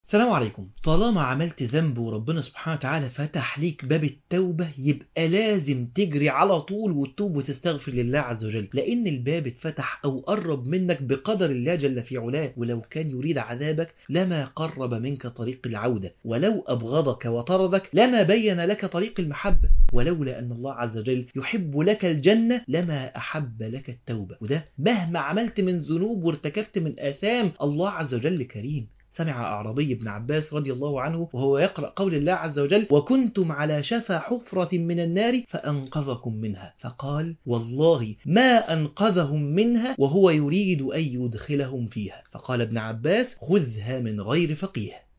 السلام عليكم. طالما عملت ذنب وربنا سبحانه وتعالى فتح ليك باب التوبة، يبقى لازم تجري على طول وتتوب وتستغفر لله عز وجل، لأن الباب اتفتح أو قرب منك بقدر الله جل في علاه، ولو كان يريد عذابك لما قرب منك طريق العودة، ولو أبغضك وطردك لما بين لك طريق المحبة، ولولا أن الله عز وجل يحب لك الجنة لما أحب لك التوبة. وده مهما عملت من ذنوب وارتكبت من آثام، الله عز وجل كريم. سمع أعرابي ابن عباس رضي الله عنه وهو يقرأ قول الله عز وجل: وكنتم على شفا حفرة من النار فأنقذكم منها، فقال: والله ما أنقذهم منها وهو يريد أن يدخلهم فيها. فقال ابن عباس: خذها من غير فقيه.